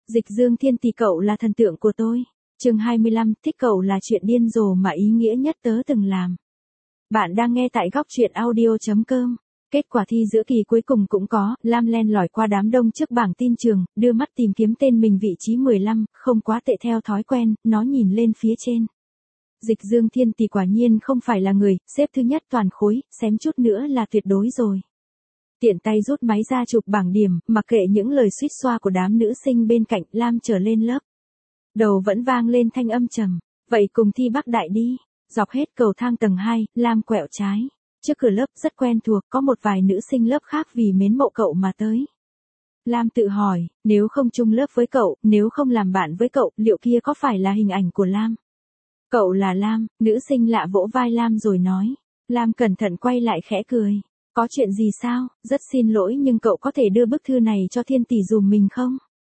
Dịch Dương Thiên Tỷ, cậu là thần tượng của tôi. Chương 25, thích cậu là chuyện điên rồ mà ý nghĩa nhất tớ từng làm. Bạn đang nghe tại góc truyện audio.com. Kết quả thi giữa kỳ cuối cùng cũng có, Lam len lỏi qua đám đông trước bảng tin trường, đưa mắt tìm kiếm tên mình vị trí 15, không quá tệ theo thói quen, nó nhìn lên phía trên. Dịch Dương Thiên Tỷ quả nhiên không phải là người, xếp thứ nhất toàn khối, xém chút nữa là tuyệt đối rồi. Tiện tay rút máy ra chụp bảng điểm, mặc kệ những lời suýt xoa của đám nữ sinh bên cạnh, Lam trở lên lớp. Đầu vẫn vang lên thanh âm trầm, vậy cùng thi Bắc Đại đi. Dọc hết cầu thang tầng 2, Lam quẹo trái. Trước cửa lớp rất quen thuộc, có một vài nữ sinh lớp khác vì mến mộ cậu mà tới. Lam tự hỏi, nếu không chung lớp với cậu, nếu không làm bạn với cậu, liệu kia có phải là hình ảnh của Lam? Cậu là Lam, nữ sinh lạ vỗ vai Lam rồi nói. Lam cẩn thận quay lại khẽ cười. Có chuyện gì sao, rất xin lỗi nhưng cậu có thể đưa bức thư này cho Thiên Tỷ dùm mình không?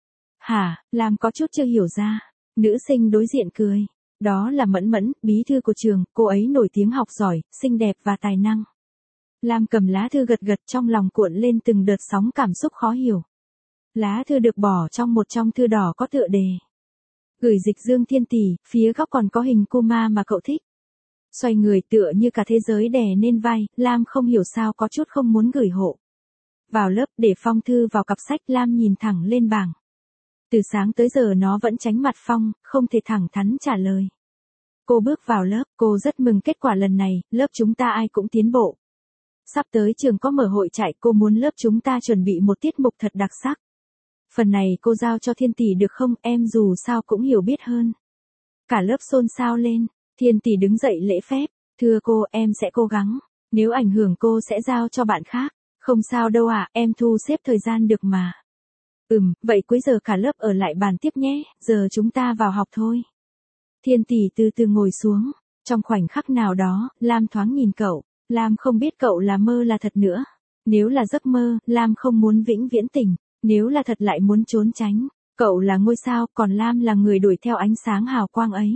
Hả, Lam có chút chưa hiểu ra. Nữ sinh đối diện cười. Đó là Mẫn Mẫn, bí thư của trường, cô ấy nổi tiếng học giỏi, xinh đẹp và tài năng. Lam cầm lá thư gật gật, trong lòng cuộn lên từng đợt sóng cảm xúc khó hiểu. Lá thư được bỏ trong một trong thư đỏ có tựa đề. Gửi Dịch Dương Thiên Tỷ, phía góc còn có hình Kuma mà cậu thích. Xoay người tựa như cả thế giới đè lên vai, Lam không hiểu sao có chút không muốn gửi hộ. Vào lớp để phong thư vào cặp sách, Lam nhìn thẳng lên bảng. Từ sáng tới giờ nó vẫn tránh mặt Phong, không thể thẳng thắn trả lời. Cô bước vào lớp, cô rất mừng kết quả lần này, lớp chúng ta ai cũng tiến bộ. Sắp tới trường có mở hội trại, cô muốn lớp chúng ta chuẩn bị một tiết mục thật đặc sắc. Phần này cô giao cho Thiên Tỷ được không, em dù sao cũng hiểu biết hơn. Cả lớp xôn xao lên, Thiên Tỷ đứng dậy lễ phép, thưa cô, em sẽ cố gắng, nếu ảnh hưởng cô sẽ giao cho bạn khác. Không sao đâu ạ, em thu xếp thời gian được mà. Vậy cuối giờ cả lớp ở lại bàn tiếp nhé, giờ chúng ta vào học thôi. Thiên Tỷ từ từ ngồi xuống, trong khoảnh khắc nào đó, Lam thoáng nhìn cậu, Lam không biết cậu là mơ là thật nữa. Nếu là giấc mơ, Lam không muốn vĩnh viễn tỉnh, nếu là thật lại muốn trốn tránh. Cậu là ngôi sao, còn Lam là người đuổi theo ánh sáng hào quang ấy.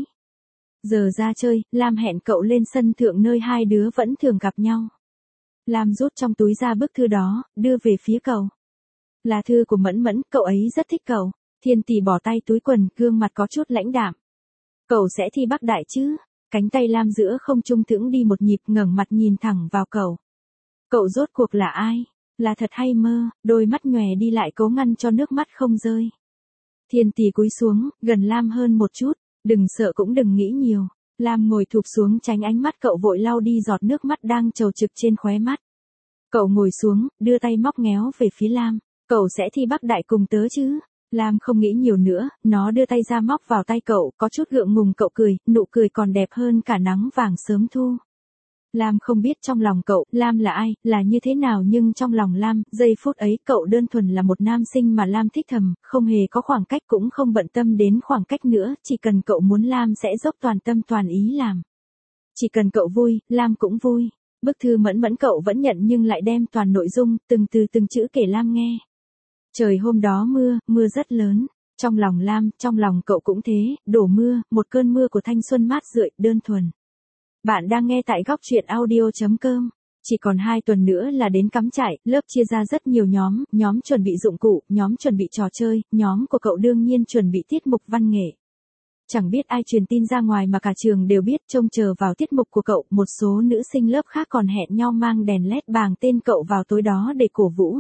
Giờ ra chơi, Lam hẹn cậu lên sân thượng nơi hai đứa vẫn thường gặp nhau. Lam rút trong túi ra bức thư đó, đưa về phía cậu. Là thư của Mẫn Mẫn, cậu ấy rất thích cậu. Thiên Tỷ bỏ tay túi quần, gương mặt có chút lãnh đạm. Cậu sẽ thi Bắc Đại chứ? Cánh tay Lam giữa không trung thững đi một nhịp, ngẩng mặt nhìn thẳng vào cậu. Cậu rốt cuộc là ai? Là thật hay mơ? Đôi mắt nhòe đi lại cố ngăn cho nước mắt không rơi. Thiên Tỷ cúi xuống, gần Lam hơn một chút. Đừng sợ cũng đừng nghĩ nhiều. Lam ngồi thụp xuống tránh ánh mắt cậu, vội lau đi giọt nước mắt đang trầu trực trên khóe mắt. Cậu ngồi xuống, đưa tay móc ngéo về phía Lam. Cậu sẽ thi Bắc Đại cùng tớ chứ? Lam không nghĩ nhiều nữa, nó đưa tay ra móc vào tay cậu, có chút ngượng ngùng. Cậu cười, nụ cười còn đẹp hơn cả nắng vàng sớm thu. Lam không biết trong lòng cậu, Lam là ai, là như thế nào, nhưng trong lòng Lam, giây phút ấy cậu đơn thuần là một nam sinh mà Lam thích thầm, không hề có khoảng cách cũng không bận tâm đến khoảng cách nữa, chỉ cần cậu muốn Lam sẽ dốc toàn tâm toàn ý làm. Chỉ cần cậu vui, Lam cũng vui. Bức thư Mẫn Mẫn cậu vẫn nhận nhưng lại đem toàn nội dung, từng từ từng chữ kể Lam nghe. Trời hôm đó mưa, mưa rất lớn. Trong lòng Lam, trong lòng cậu cũng thế, đổ mưa, một cơn mưa của thanh xuân mát rượi, đơn thuần. Bạn đang nghe tại góc truyện audio.com. Chỉ còn 2 tuần nữa là đến cắm trại, lớp chia ra rất nhiều nhóm chuẩn bị dụng cụ, nhóm chuẩn bị trò chơi, nhóm của cậu đương nhiên chuẩn bị tiết mục văn nghệ. Chẳng biết ai truyền tin ra ngoài mà cả trường đều biết, trông chờ vào tiết mục của cậu, một số nữ sinh lớp khác còn hẹn nhau mang đèn led bàng tên cậu vào tối đó để cổ vũ.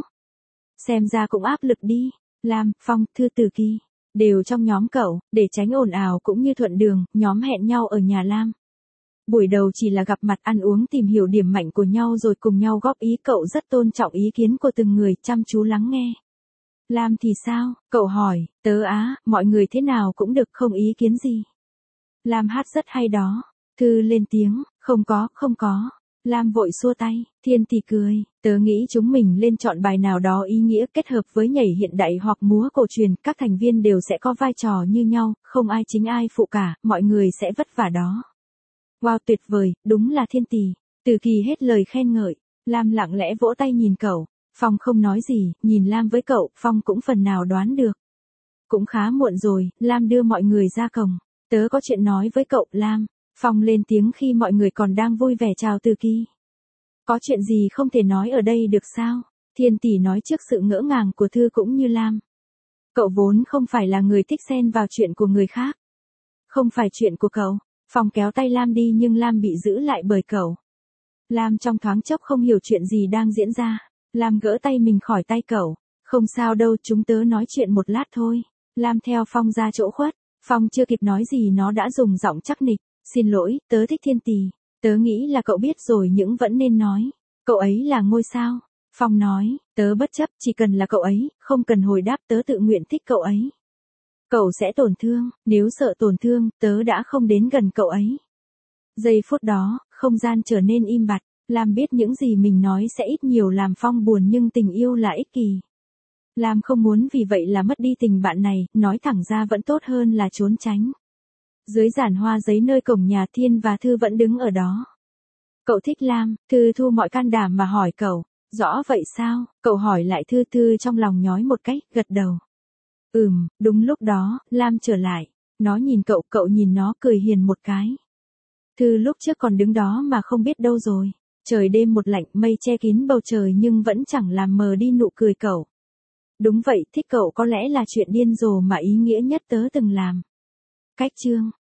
Xem ra cũng áp lực đi. Lam, Phong, Thư Từ Kỳ đều trong nhóm cậu, để tránh ồn ào cũng như thuận đường, nhóm hẹn nhau ở nhà Lam. Buổi đầu chỉ là gặp mặt ăn uống tìm hiểu điểm mạnh của nhau rồi cùng nhau góp ý, cậu rất tôn trọng ý kiến của từng người, chăm chú lắng nghe. Lam thì sao? Cậu hỏi, tớ mọi người thế nào cũng được, không ý kiến gì. Lam hát rất hay đó. Thư lên tiếng, không có. Lam vội xua tay, Thiên Tỷ cười, tớ nghĩ chúng mình lên chọn bài nào đó ý nghĩa kết hợp với nhảy hiện đại hoặc múa cổ truyền, các thành viên đều sẽ có vai trò như nhau, không ai chính ai phụ cả, mọi người sẽ vất vả đó. Wow, tuyệt vời, đúng là Thiên Tỷ. Từ Kỳ hết lời khen ngợi. Lam lặng lẽ vỗ tay nhìn cậu. Phong không nói gì, nhìn Lam với cậu, Phong cũng phần nào đoán được. Cũng khá muộn rồi, Lam đưa mọi người ra cổng. Tớ có chuyện nói với cậu, Lam. Phong lên tiếng khi mọi người còn đang vui vẻ chào Từ Kỳ. Có chuyện gì không thể nói ở đây được sao? Thiên Tỷ nói trước sự ngỡ ngàng của Thư cũng như Lam. Cậu vốn không phải là người thích xen vào chuyện của người khác. Không phải chuyện của cậu. Phong kéo tay Lam đi nhưng Lam bị giữ lại bởi cậu. Lam trong thoáng chốc không hiểu chuyện gì đang diễn ra. Lam gỡ tay mình khỏi tay cậu. Không sao đâu, chúng tớ nói chuyện một lát thôi. Lam theo Phong ra chỗ khuất. Phong chưa kịp nói gì nó đã dùng giọng chắc nịch. Xin lỗi, tớ thích Thiên Tì. Tớ nghĩ là cậu biết rồi nhưng vẫn nên nói. Cậu ấy là ngôi sao. Phong nói, tớ bất chấp, chỉ cần là cậu ấy, không cần hồi đáp, tớ tự nguyện thích cậu ấy. Cậu sẽ tổn thương, nếu sợ tổn thương, tớ đã không đến gần cậu ấy. Giây phút đó, không gian trở nên im bặt. Lam biết những gì mình nói sẽ ít nhiều làm Phong buồn nhưng tình yêu là ích kỷ. Lam không muốn vì vậy là mất đi tình bạn này, nói thẳng ra vẫn tốt hơn là trốn tránh. Dưới giàn hoa giấy nơi cổng nhà, Thiên và Thư vẫn đứng ở đó. Cậu thích Lam, Thư thu mọi can đảm mà hỏi cậu. Rõ vậy sao? Cậu hỏi lại Thư. Thư trong lòng nhói một cách, gật đầu. Đúng lúc đó, Lam trở lại. Nó nhìn cậu, cậu nhìn nó, cười hiền một cái. Thư lúc trước còn đứng đó mà không biết đâu rồi. Trời đêm một lạnh, mây che kín bầu trời nhưng vẫn chẳng làm mờ đi nụ cười cậu. Đúng vậy, thích cậu có lẽ là chuyện điên rồ mà ý nghĩa nhất tớ từng làm. Cách chương